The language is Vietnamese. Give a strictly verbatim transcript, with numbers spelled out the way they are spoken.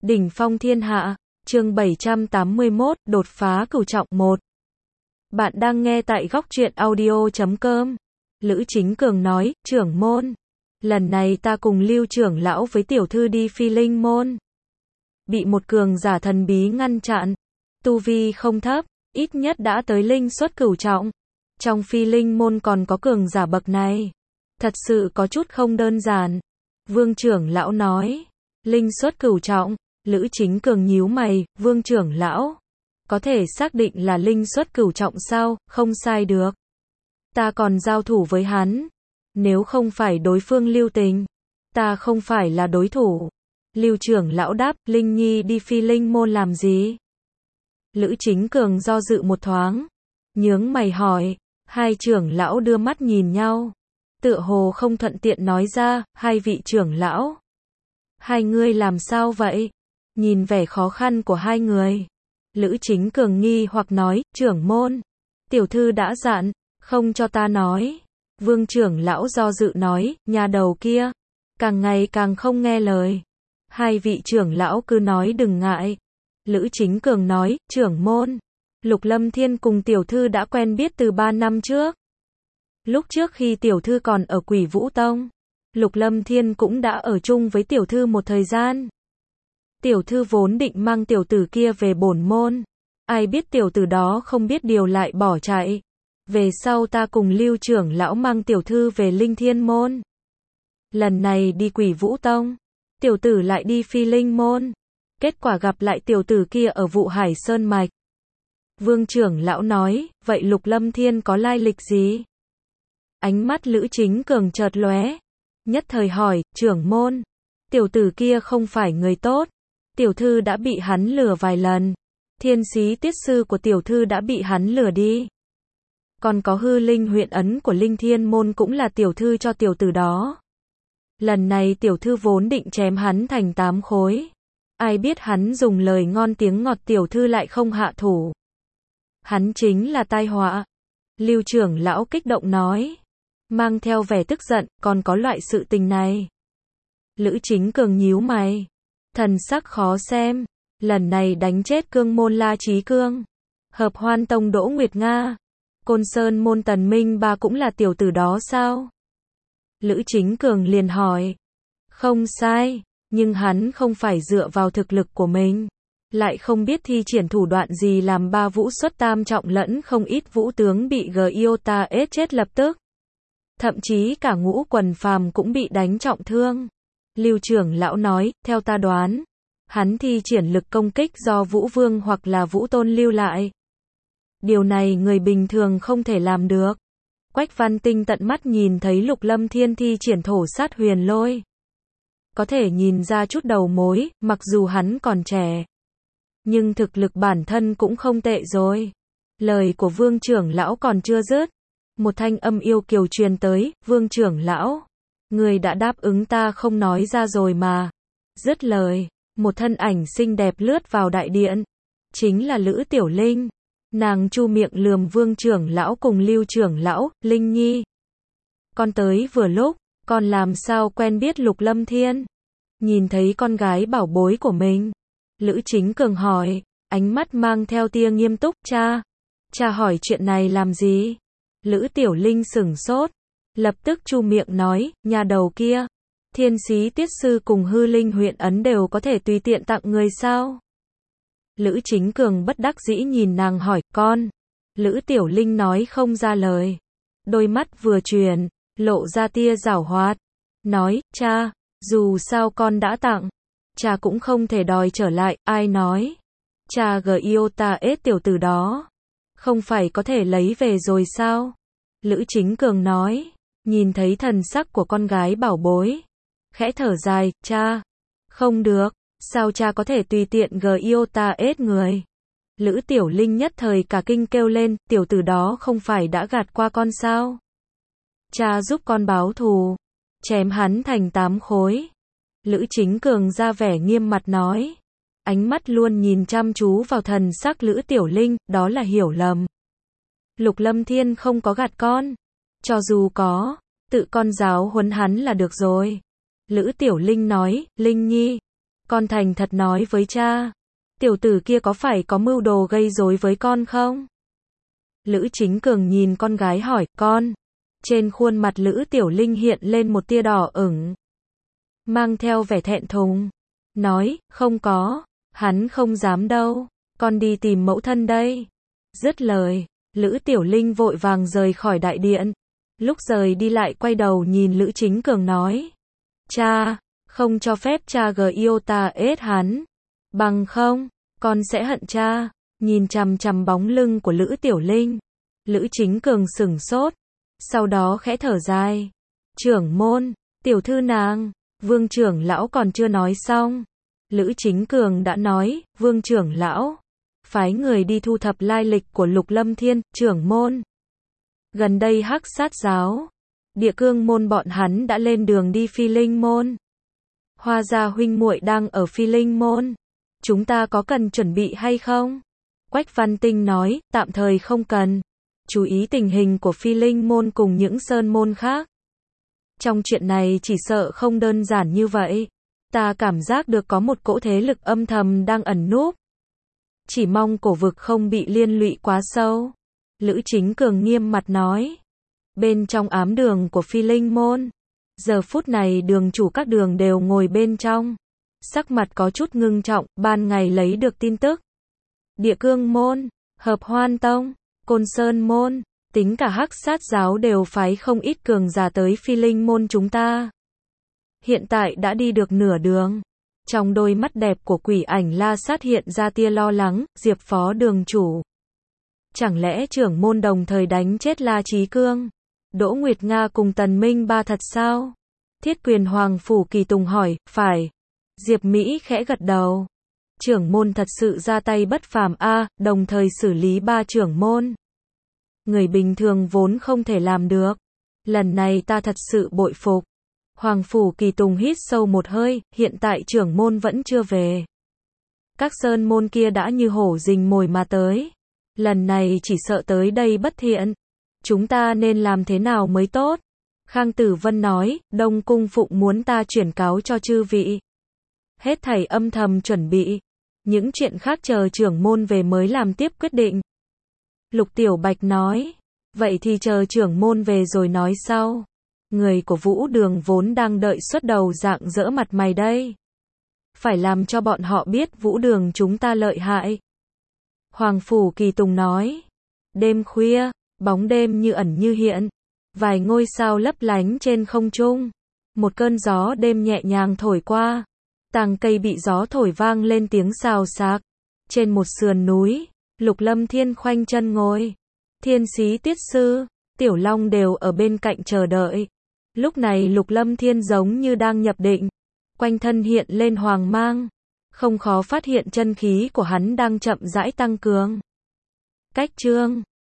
Đỉnh phong thiên hạ, chương bảy trăm tám mươi mốt, đột phá cửu trọng một. Bạn đang nghe tại góc truyện audio chấm com. Lữ Chính Cường nói, trưởng môn. Lần này ta cùng Lưu trưởng lão với tiểu thư đi Phi Linh môn. Bị một cường giả thần bí ngăn chặn. Tu vi không thấp, ít nhất đã tới linh xuất cửu trọng. Trong Phi Linh môn còn có cường giả bậc này. Thật sự có chút không đơn giản. Vương trưởng lão nói, linh xuất cửu trọng. Lữ Chính Cường nhíu mày, Vương trưởng lão, có thể xác định là linh xuất cửu trọng sao? Không sai được. Ta còn giao thủ với hắn. Nếu không phải đối phương lưu tình, ta không phải là đối thủ. Lưu trưởng lão đáp, Linh Nhi đi Phi Linh môn làm gì? Lữ Chính Cường do dự một thoáng, nhướng mày hỏi. Hai trưởng lão đưa mắt nhìn nhau, tựa hồ không thuận tiện nói ra, hai vị trưởng lão, hai ngươi làm sao vậy? Nhìn vẻ khó khăn của hai người, Lữ Chính Cường nghi hoặc nói, trưởng môn, tiểu thư đã dặn, không cho ta nói. Vương trưởng lão do dự nói, nhà đầu kia, càng ngày càng không nghe lời. Hai vị trưởng lão cứ nói đừng ngại. Lữ Chính Cường nói, trưởng môn, Lục Lâm Thiên cùng tiểu thư đã quen biết từ ba năm trước. Lúc trước khi tiểu thư còn ở Quỷ Vũ Tông, Lục Lâm Thiên cũng đã ở chung với tiểu thư một thời gian. Tiểu thư vốn định mang tiểu tử kia về bổn môn. Ai biết tiểu tử đó không biết điều lại bỏ chạy. Về sau ta cùng Lưu trưởng lão mang tiểu thư về Linh Thiên môn. Lần này đi Quỷ Vũ Tông, tiểu tử lại đi Phi Linh môn. Kết quả gặp lại tiểu tử kia ở Vụ Hải Sơn Mạch. Vương trưởng lão nói, vậy Lục Lâm Thiên có lai lịch gì? Ánh mắt Lữ Chính Cường chợt lóe, nhất thời hỏi, trưởng môn, tiểu tử kia không phải người tốt. Tiểu thư đã bị hắn lừa vài lần. Thiên Xí Tiết sư của tiểu thư đã bị hắn lừa đi. Còn có hư linh huyện ấn của Linh Thiên môn cũng là tiểu thư cho tiểu tử đó. Lần này tiểu thư vốn định chém hắn thành tám khối. Ai biết hắn dùng lời ngon tiếng ngọt, tiểu thư lại không hạ thủ. Hắn chính là tai họa. Lưu trưởng lão kích động nói, mang theo vẻ tức giận, còn có loại sự tình này. Lữ Chính Cường nhíu mày, thần sắc khó xem. Lần này đánh chết Cương môn La Chí Cương, Hợp Hoan Tông Đỗ Nguyệt Nga, Côn Sơn môn Tần Minh Ba cũng là tiểu tử đó sao? Lữ Chính Cường liền hỏi. Không sai, nhưng hắn không phải dựa vào thực lực của mình, lại không biết thi triển thủ đoạn gì làm ba vũ xuất tam trọng lẫn không ít vũ tướng bị Giota ết chết lập tức. Thậm chí cả Ngũ Quần Phàm cũng bị đánh trọng thương. Lưu trưởng lão nói, theo ta đoán, hắn thi triển lực công kích do Vũ Vương hoặc là Vũ Tôn lưu lại. Điều này người bình thường không thể làm được. Quách Văn Tinh tận mắt nhìn thấy Lục Lâm Thiên thi triển thổ sát huyền lôi. Có thể nhìn ra chút đầu mối, mặc dù hắn còn trẻ. Nhưng thực lực bản thân cũng không tệ rồi. Lời của Vương trưởng lão còn chưa dứt. Một thanh âm yêu kiều truyền tới, Vương trưởng lão, người đã đáp ứng ta không nói ra rồi mà. Dứt lời, một thân ảnh xinh đẹp lướt vào đại điện. Chính là Lữ Tiểu Linh. Nàng chu miệng lườm Vương trưởng lão cùng Lưu trưởng lão, Linh Nhi. Con tới vừa lúc, con làm sao quen biết Lục Lâm Thiên? Nhìn thấy con gái bảo bối của mình, Lữ Chính Cường hỏi, ánh mắt mang theo tia nghiêm túc, cha. Cha hỏi chuyện này làm gì? Lữ Tiểu Linh sửng sốt, lập tức chu miệng nói, nhà đầu kia, Thiên Xí Tiết sư cùng hư linh huyện ấn đều có thể tùy tiện tặng người sao? Lữ Chính Cường bất đắc dĩ nhìn nàng hỏi, con. Lữ Tiểu Linh nói không ra lời. Đôi mắt vừa chuyển, lộ ra tia giảo hoạt. Nói, cha, dù sao con đã tặng, cha cũng không thể đòi trở lại. Ai nói? Cha Giota ết tiểu tử đó, không phải có thể lấy về rồi sao? Lữ Chính Cường nói, nhìn thấy thần sắc của con gái bảo bối, khẽ thở dài, cha, không được. Sao cha có thể tùy tiện Giota ết người? Lữ Tiểu Linh nhất thời cả kinh kêu lên, tiểu tử đó không phải đã gạt qua con sao? Cha giúp con báo thù, chém hắn thành tám khối. Lữ Chính Cường ra vẻ nghiêm mặt nói, ánh mắt luôn nhìn chăm chú vào thần sắc Lữ Tiểu Linh, đó là hiểu lầm. Lục Lâm Thiên không có gạt con, cho dù có, tự con giáo huấn hắn là được rồi. Lữ Tiểu Linh nói, Linh Nhi, con thành thật nói với cha, tiểu tử kia có phải có mưu đồ gây rối với con không? Lữ Chính Cường nhìn con gái hỏi, con. Trên khuôn mặt Lữ Tiểu Linh hiện lên một tia đỏ ửng, mang theo vẻ thẹn thùng, nói, không có, hắn không dám đâu, con đi tìm mẫu thân đây. Dứt lời, Lữ Tiểu Linh vội vàng rời khỏi đại điện. Lúc rời đi lại quay đầu nhìn Lữ Chính Cường nói, cha, không cho phép cha gờ yêu ta ết hắn, bằng không, con sẽ hận cha. Nhìn chằm chằm bóng lưng của Lữ Tiểu Linh, Lữ Chính Cường sửng sốt, sau đó khẽ thở dài. Trưởng môn, tiểu thư nàng, Vương trưởng lão còn chưa nói xong. Lữ Chính Cường đã nói, Vương trưởng lão, phái người đi thu thập lai lịch của Lục Lâm Thiên, trưởng môn. Gần đây Hắc Sát giáo, Địa Cương môn bọn hắn đã lên đường đi Phi Linh môn. Hoa gia huynh muội đang ở Phi Linh môn. Chúng ta có cần chuẩn bị hay không? Quách Văn Tinh nói, tạm thời không cần. Chú ý tình hình của Phi Linh môn cùng những sơn môn khác. Trong chuyện này chỉ sợ không đơn giản như vậy. Ta cảm giác được có một cỗ thế lực âm thầm đang ẩn núp. Chỉ mong cổ vực không bị liên lụy quá sâu. Lữ Chính Cường nghiêm mặt nói. Bên trong ám đường của Phi Linh môn, giờ phút này đường chủ các đường đều ngồi bên trong. Sắc mặt có chút ngưng trọng, ban ngày lấy được tin tức. Địa Cương môn, Hợp Hoan tông, Côn Sơn môn, tính cả Hắc Sát giáo đều phái không ít cường giả tới Phi Linh môn chúng ta. Hiện tại đã đi được nửa đường. Trong đôi mắt đẹp của Quỷ Ảnh La Sát hiện ra tia lo lắng, Diệp phó đường chủ. Chẳng lẽ trưởng môn đồng thời đánh chết La Chí Cương, Đỗ Nguyệt Nga cùng Tần Minh Ba thật sao? Thiết Quyền Hoàng Phủ Kỳ Tùng hỏi, phải. Diệp Mỹ khẽ gật đầu. Trưởng môn thật sự ra tay bất phàm a, đồng thời xử lý ba trưởng môn. Người bình thường vốn không thể làm được. Lần này ta thật sự bội phục. Hoàng Phủ Kỳ Tùng hít sâu một hơi, hiện tại trưởng môn vẫn chưa về. Các sơn môn kia đã như hổ rình mồi mà tới. Lần này chỉ sợ tới đây bất thiện. Chúng ta nên làm thế nào mới tốt? Khang Tử Vân nói, Đông Cung Phụng muốn ta chuyển cáo cho chư vị. Hết thảy âm thầm chuẩn bị. Những chuyện khác chờ trưởng môn về mới làm tiếp quyết định. Lục Tiểu Bạch nói, vậy thì chờ trưởng môn về rồi nói sau. Người của Vũ Đường vốn đang đợi xuất đầu dạng dỡ mặt mày đây. Phải làm cho bọn họ biết Vũ Đường chúng ta lợi hại. Hoàng Phủ Kỳ Tùng nói, đêm khuya, bóng đêm như ẩn như hiện. Vài ngôi sao lấp lánh trên không trung. Một cơn gió đêm nhẹ nhàng thổi qua. Tàng cây bị gió thổi vang lên tiếng xào xạc. Trên một sườn núi, Lục Lâm Thiên khoanh chân ngồi. Thiên Sĩ Tiết Sư, Tiểu Long đều ở bên cạnh chờ đợi. Lúc này Lục Lâm Thiên giống như đang nhập định. Quanh thân hiện lên hoàng mang. Không khó phát hiện chân khí của hắn đang chậm rãi tăng cường. Cách chương